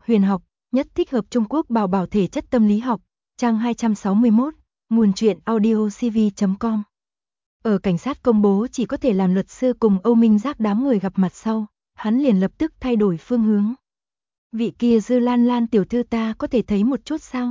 huyền học, nhất thích hợp Trung Quốc bảo bảo thể chất tâm lý học, trang 261, nguồn truyện audiocv.com. Ở cảnh sát công bố chỉ có thể làm luật sư cùng Âu Minh Giác đám người gặp mặt sau, hắn liền lập tức thay đổi phương hướng. Vị kia Dư Lan Lan tiểu thư ta có thể thấy một chút sao?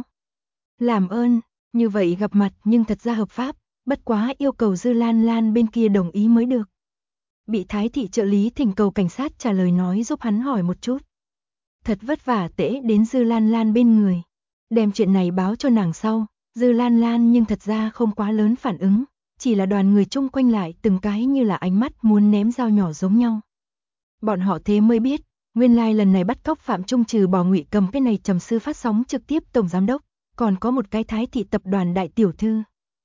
Làm ơn, như vậy gặp mặt nhưng thật ra hợp pháp, bất quá yêu cầu Dư Lan Lan bên kia đồng ý mới được. Bị Thái thị trợ lý thỉnh cầu cảnh sát trả lời nói giúp hắn hỏi một chút. Thật vất vả tễ đến Dư Lan Lan bên người. Đem chuyện này báo cho nàng sau, Dư Lan Lan nhưng thật ra không quá lớn phản ứng, chỉ là đoàn người chung quanh lại từng cái như là ánh mắt muốn ném dao nhỏ giống nhau. Bọn họ thế mới biết, nguyên lai lần này bắt cóc Phạm Trung trừ bỏ Ngụy Cầm cái này trầm sư phát sóng trực tiếp tổng giám đốc, còn có một cái Thái thị tập đoàn đại tiểu thư.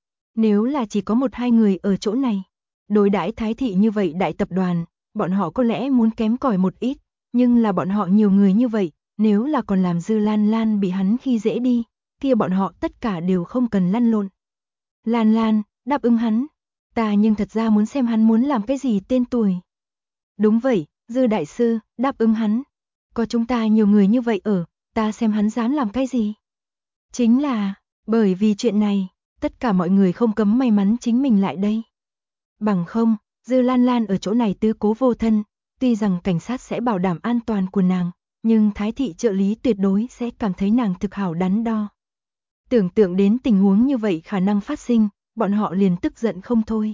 Nếu là chỉ có một hai người ở chỗ này, đối đãi Thái thị như vậy đại tập đoàn, bọn họ có lẽ muốn kém cỏi một ít, nhưng là bọn họ nhiều người như vậy, nếu là còn làm Dư Lan Lan bị hắn khi dễ đi, kia bọn họ tất cả đều không cần lăn lộn. Lan Lan, đáp ứng hắn, ta nhưng thật ra muốn xem hắn muốn làm cái gì tên tuổi. Đúng vậy, Dư đại sư, đáp ứng hắn. Có chúng ta nhiều người như vậy ở, ta xem hắn dám làm cái gì. Chính là, bởi vì chuyện này, tất cả mọi người không cấm may mắn chính mình lại đây. Bằng không, Dư Lan Lan ở chỗ này tứ cố vô thân, tuy rằng cảnh sát sẽ bảo đảm an toàn của nàng, nhưng Thái thị trợ lý tuyệt đối sẽ cảm thấy nàng thực hảo đắn đo. Tưởng tượng đến tình huống như vậy khả năng phát sinh, bọn họ liền tức giận không thôi.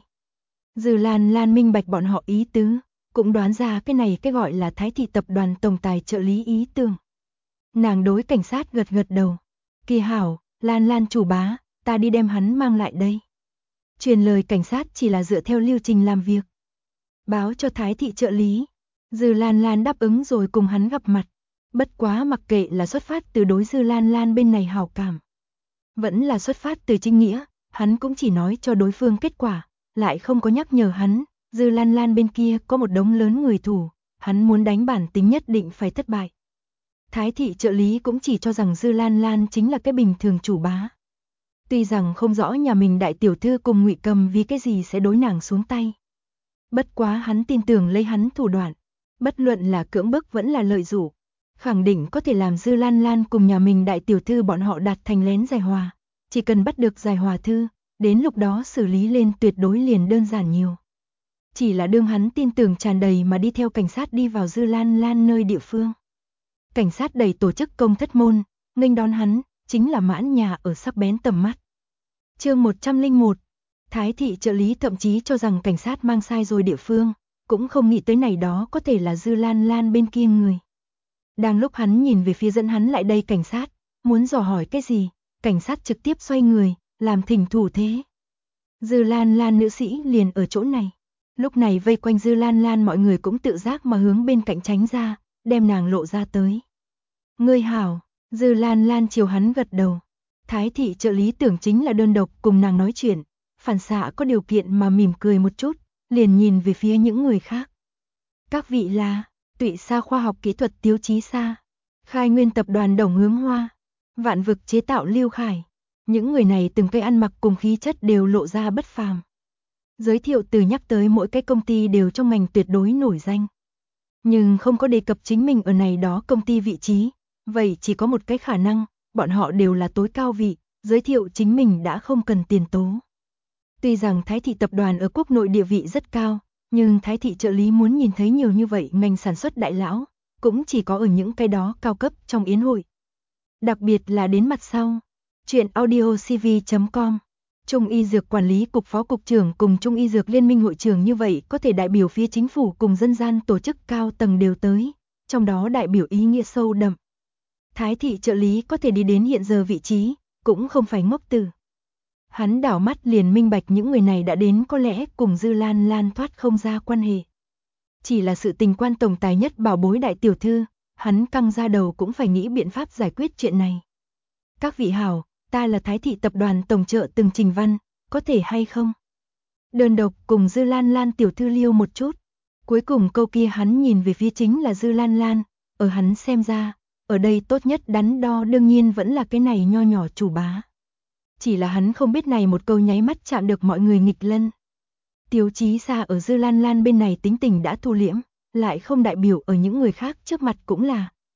Dư Lan Lan minh bạch bọn họ ý tứ, cũng đoán ra cái này cái gọi là Thái thị tập đoàn tổng tài trợ lý ý tưởng. Nàng đối cảnh sát gật gật đầu. Kỳ hảo, Lan Lan chủ bá, ta đi đem hắn mang lại đây. Truyền lời cảnh sát chỉ là dựa theo lưu trình làm việc. Báo cho Thái thị trợ lý. Dư Lan Lan đáp ứng rồi cùng hắn gặp mặt. Bất quá mặc kệ là xuất phát từ đối Dư Lan Lan bên này hảo cảm, vẫn là xuất phát từ chính nghĩa, hắn cũng chỉ nói cho đối phương kết quả, lại không có nhắc nhở hắn, Dư Lan Lan bên kia có một đống lớn người thủ, hắn muốn đánh bản tính nhất định phải thất bại. Thái thị trợ lý cũng chỉ cho rằng Dư Lan Lan chính là cái bình thường chủ bá. Tuy rằng không rõ nhà mình đại tiểu thư cùng Ngụy Cầm vì cái gì sẽ đối nàng xuống tay. Bất quá hắn tin tưởng lấy hắn thủ đoạn, bất luận là cưỡng bức vẫn là lợi dụ, khẳng định có thể làm Dư Lan Lan cùng nhà mình đại tiểu thư bọn họ đạt thành lén giài hòa. Chỉ cần bắt được giài hòa thư, đến lúc đó xử lý lên tuyệt đối liền đơn giản nhiều. Chỉ là đương hắn tin tưởng tràn đầy mà đi theo cảnh sát đi vào Dư Lan Lan nơi địa phương. Cảnh sát đẩy tổ chức công thất môn, nghênh đón hắn, chính là Mãn Nhà ở sắc bén tầm mắt. Chương 101, Thái thị trợ lý thậm chí cho rằng cảnh sát mang sai rồi địa phương, cũng không nghĩ tới này đó có thể là Dư Lan Lan bên kia người. Đang lúc hắn nhìn về phía dẫn hắn lại đây cảnh sát, muốn dò hỏi cái gì, cảnh sát trực tiếp xoay người, làm thỉnh thủ thế. Dư Lan Lan nữ sĩ liền ở chỗ này. Lúc này vây quanh Dư Lan Lan mọi người cũng tự giác mà hướng bên cạnh tránh ra, đem nàng lộ ra tới. Ngươi hảo, Dư Lan Lan chiều hắn gật đầu. Thái thị trợ lý tưởng chính là đơn độc cùng nàng nói chuyện, phản xạ có điều kiện mà mỉm cười một chút, liền nhìn về phía những người khác. Các vị là Tụy Sa khoa học kỹ thuật Tiếu Chí Sa, Khai Nguyên tập đoàn Đồng Hướng Hoa, Vạn Vực chế tạo Lưu Khải. Những người này từng cái ăn mặc cùng khí chất đều lộ ra bất phàm. Giới thiệu từ nhắc tới mỗi cái công ty đều trong ngành tuyệt đối nổi danh. Nhưng không có đề cập chính mình ở này đó công ty vị trí, vậy chỉ có một cái khả năng, bọn họ đều là tối cao vị, giới thiệu chính mình đã không cần tiền tố. Tuy rằng Thái thị tập đoàn ở quốc nội địa vị rất cao, nhưng Thái thị trợ lý muốn nhìn thấy nhiều như vậy ngành sản xuất đại lão, cũng chỉ có ở những cái đó cao cấp trong yến hội. Đặc biệt là đến mặt sau, truyện audiocv.com, Trung y dược quản lý cục phó cục trưởng cùng Trung y dược liên minh hội trưởng như vậy có thể đại biểu phía chính phủ cùng dân gian tổ chức cao tầng đều tới, trong đó đại biểu ý nghĩa sâu đậm. Thái thị trợ lý có thể đi đến hiện giờ vị trí, cũng không phải ngốc tử. Hắn đảo mắt liền minh bạch những người này đã đến có lẽ cùng Dư Lan Lan thoát không ra quan hệ. Chỉ là sự tình quan tổng tài nhất bảo bối đại tiểu thư, hắn căng ra đầu cũng phải nghĩ biện pháp giải quyết chuyện này. Các vị hảo, ta là Thái thị tập đoàn tổng trợ Từng Trình Văn, có thể hay không? Đơn độc cùng Dư Lan Lan tiểu thư liêu một chút. Cuối cùng câu kia hắn nhìn về phía chính là Dư Lan Lan, ở hắn xem ra, ở đây tốt nhất đắn đo đương nhiên vẫn là cái này nho nhỏ chủ bá. Chỉ là hắn không biết này một câu nháy mắt chạm được mọi người nghịch lân. Tiếu Chí Sa ở Dư Lan Lan bên này tính tình đã thu liễm, lại không đại biểu ở những người khác trước mặt cũng là,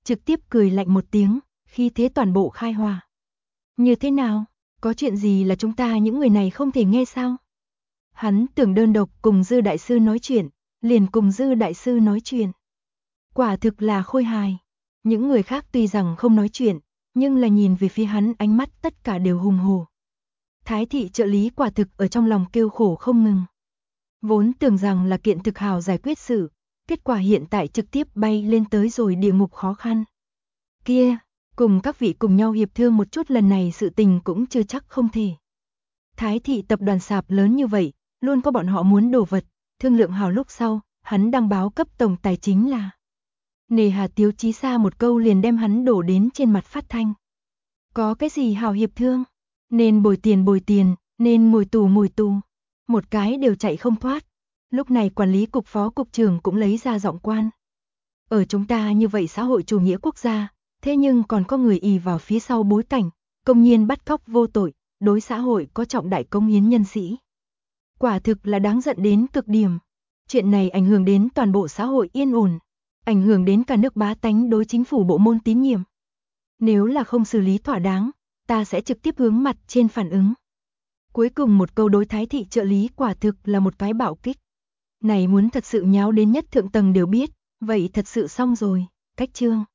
trực tiếp cười lạnh một tiếng, khi thế toàn bộ khai hòa. Như thế nào? Có chuyện gì là chúng ta những người này không thể nghe sao? Hắn tưởng đơn độc cùng Dư đại sư nói chuyện, liền cùng Dư đại sư nói chuyện. Quả thực là khôi hài. Những người khác tuy rằng không nói chuyện, nhưng là nhìn về phía hắn ánh mắt tất cả đều hùng hổ. Thái thị trợ lý quả thực ở trong lòng kêu khổ không ngừng. Vốn tưởng rằng là kiện thực hào giải quyết sự, kết quả hiện tại trực tiếp bay lên tới rồi địa ngục khó khăn. Kia, cùng các vị cùng nhau hiệp thương một chút, lần này sự tình cũng chưa chắc không thể. Thái thị tập đoàn sạp lớn như vậy, luôn có bọn họ muốn đồ vật, thương lượng hào lúc sau, hắn đăng báo cấp tổng tài chính là. Nề hà Tiếu Chí Sa một câu liền đem hắn đổ đến trên mặt phát thanh. Có cái gì hào hiệp thương? Nên bồi tiền, nên ngồi tù. Một cái đều chạy không thoát. Lúc này quản lý cục phó cục trưởng cũng lấy ra giọng quan. Ở chúng ta như vậy xã hội chủ nghĩa quốc gia, thế nhưng còn có người ì vào phía sau bối cảnh, công nhiên bắt cóc vô tội, đối xã hội có trọng đại công hiến nhân sĩ. Quả thực là đáng giận đến cực điểm. Chuyện này ảnh hưởng đến toàn bộ xã hội yên ổn, ảnh hưởng đến cả nước bá tánh đối chính phủ bộ môn tín nhiệm. Nếu là không xử lý thỏa đáng, ta sẽ trực tiếp hướng mặt trên phản ứng. Cuối cùng một câu đối Thái thị trợ lý quả thực là một cái bạo kích. Này muốn thật sự nháo đến nhất thượng tầng đều biết, vậy thật sự xong rồi, cách chương.